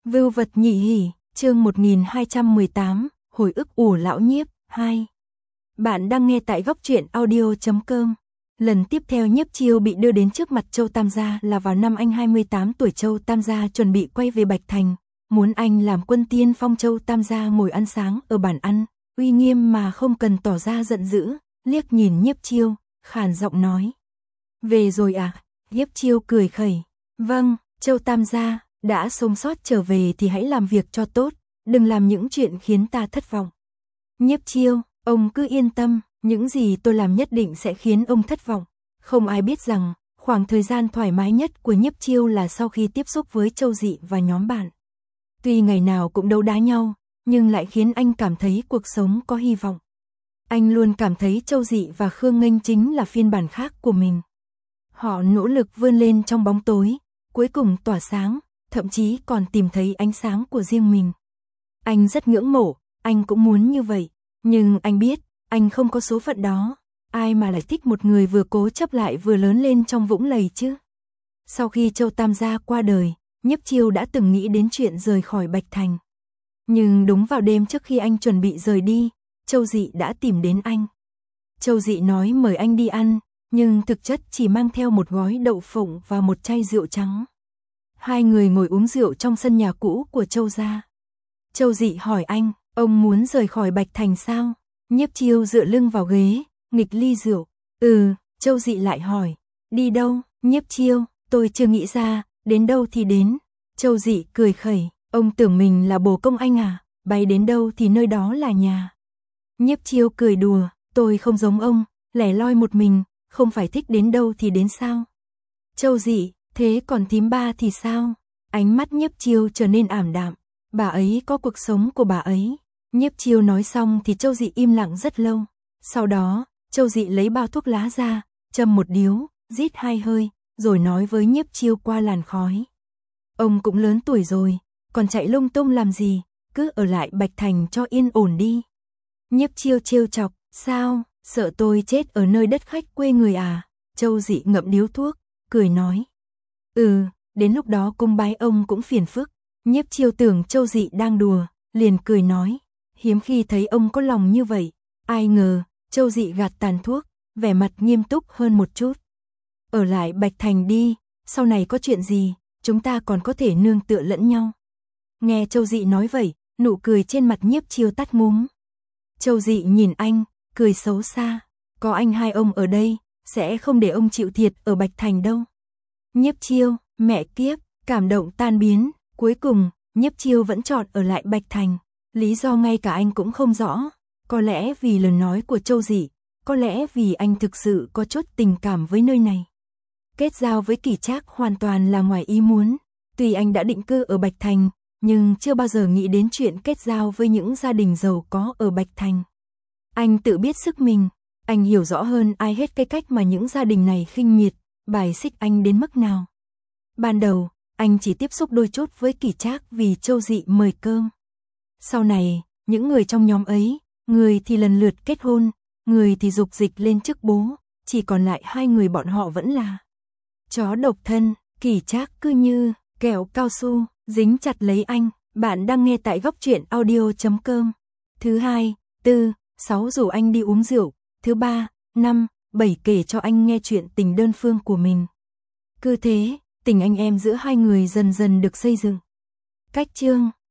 Vưu vật nhị hỉ, chương 1218, hồi ức ủ lão Nhiếp, 2. Bạn đang nghe tại góc truyện audio.com. Lần tiếp theo Nhiếp Chiêu bị đưa đến trước mặt Châu Tam Gia là vào năm anh 28 tuổi. Châu Tam Gia chuẩn bị quay về Bạch Thành, muốn anh làm quân tiên phong. Châu Tam Gia ngồi ăn sáng ở bàn ăn, uy nghiêm mà không cần tỏ ra giận dữ, liếc nhìn Nhiếp Chiêu, khàn giọng nói. Về rồi à? Nhiếp Chiêu cười khẩy. Vâng, Châu Tam Gia, đã sống sót trở về thì hãy làm việc cho tốt, đừng làm những chuyện khiến ta thất vọng. Nhiếp Chiêu, ông cứ yên tâm, những gì tôi làm nhất định sẽ khiến ông thất vọng. Không ai biết rằng, khoảng thời gian thoải mái nhất của Nhiếp Chiêu là sau khi tiếp xúc với Châu Dị và nhóm bạn. Tuy ngày nào cũng đấu đá nhau, nhưng lại khiến anh cảm thấy cuộc sống có hy vọng. Anh luôn cảm thấy Châu Dị và Khương Nghênh chính là phiên bản khác của mình. Họ nỗ lực vươn lên trong bóng tối, cuối cùng tỏa sáng, thậm chí còn tìm thấy ánh sáng của riêng mình. Anh rất ngưỡng mộ, anh cũng muốn như vậy, nhưng anh biết, anh không có số phận đó. Ai mà lại thích một người vừa cố chấp lại vừa lớn lên trong vũng lầy chứ? Sau khi Châu Tam Gia qua đời, Nhiếp Chiêu đã từng nghĩ đến chuyện rời khỏi Bạch Thành. Nhưng đúng vào đêm trước khi anh chuẩn bị rời đi, Châu Dị đã tìm đến anh. Châu Dị nói mời anh đi ăn, nhưng thực chất chỉ mang theo một gói đậu phụng và một chai rượu trắng. Hai người ngồi uống rượu trong sân nhà cũ của Châu gia. Châu Dị hỏi anh, ông muốn rời khỏi Bạch Thành sao? Nhiếp Chiêu dựa lưng vào ghế, nghịch ly rượu. Châu Dị lại hỏi, đi đâu? Nhiếp Chiêu, tôi chưa nghĩ ra, đến đâu thì đến. Châu Dị cười khẩy, ông tưởng mình là bồ công anh à, bay đến đâu thì nơi đó là nhà. Nhiếp Chiêu cười đùa, tôi không giống ông, lẻ loi một mình, không phải thích đến đâu thì đến sao? Châu Dị, thế còn thím ba thì sao? Ánh mắt Nhiếp Chiêu trở nên ảm đạm, bà ấy có cuộc sống của bà ấy. Nhiếp Chiêu nói xong thì Châu Dị im lặng rất lâu. Sau đó, Châu Dị lấy bao thuốc lá ra, châm một điếu, rít hai hơi, rồi nói với Nhiếp Chiêu qua làn khói. Ông cũng lớn tuổi rồi, còn chạy lung tung làm gì, cứ ở lại Bạch Thành cho yên ổn đi. Nhiếp Chiêu trêu chọc, sao, sợ tôi chết ở nơi đất khách quê người à? Châu Dị ngậm điếu thuốc, cười nói. Đến lúc đó cung bái ông cũng phiền phức. Nhiếp Chiêu tưởng Châu Dị đang đùa, liền cười nói. Hiếm khi thấy ông có lòng như vậy. Ai ngờ, Châu Dị gạt tàn thuốc, vẻ mặt nghiêm túc hơn một chút. Ở lại Bạch Thành đi, sau này có chuyện gì, chúng ta còn có thể nương tựa lẫn nhau. Nghe Châu Dị nói vậy, nụ cười trên mặt Nhiếp Chiêu tắt ngúm. Châu Dị nhìn anh, cười xấu xa. Có anh hai ông ở đây, sẽ không để ông chịu thiệt ở Bạch Thành đâu. Nhiếp Chiêu, mẹ kiếp, cảm động tan biến. Cuối cùng, Nhiếp Chiêu vẫn chọn ở lại Bạch Thành. Lý do ngay cả anh cũng không rõ. Có lẽ vì lời nói của Châu Dị, có lẽ vì anh thực sự có chút tình cảm với nơi này. Kết giao với Kỳ Trác hoàn toàn là ngoài ý muốn. Tuy anh đã định cư ở Bạch Thành, nhưng chưa bao giờ nghĩ đến chuyện kết giao với những gia đình giàu có ở Bạch Thành. Anh tự biết sức mình, anh hiểu rõ hơn ai hết cái cách mà những gia đình này khinh miệt, bài xích anh đến mức nào. Ban đầu, anh chỉ tiếp xúc đôi chút với Kỳ Trác vì Châu Dị mời cơm. Sau này, những người trong nhóm ấy, người thì lần lượt kết hôn, người thì dục dịch lên chức bố, chỉ còn lại hai người bọn họ vẫn là chó độc thân. Kỳ Trác cứ như kẹo cao su, dính chặt lấy anh. Bạn đang nghe tại góc truyện audio.com. Thứ 2, 4, 6 rủ anh đi uống rượu. Thứ 3, 5, 7 kể cho anh nghe chuyện tình đơn phương của mình. Cứ thế, tình anh em giữa hai người dần dần được xây dựng. Cách chương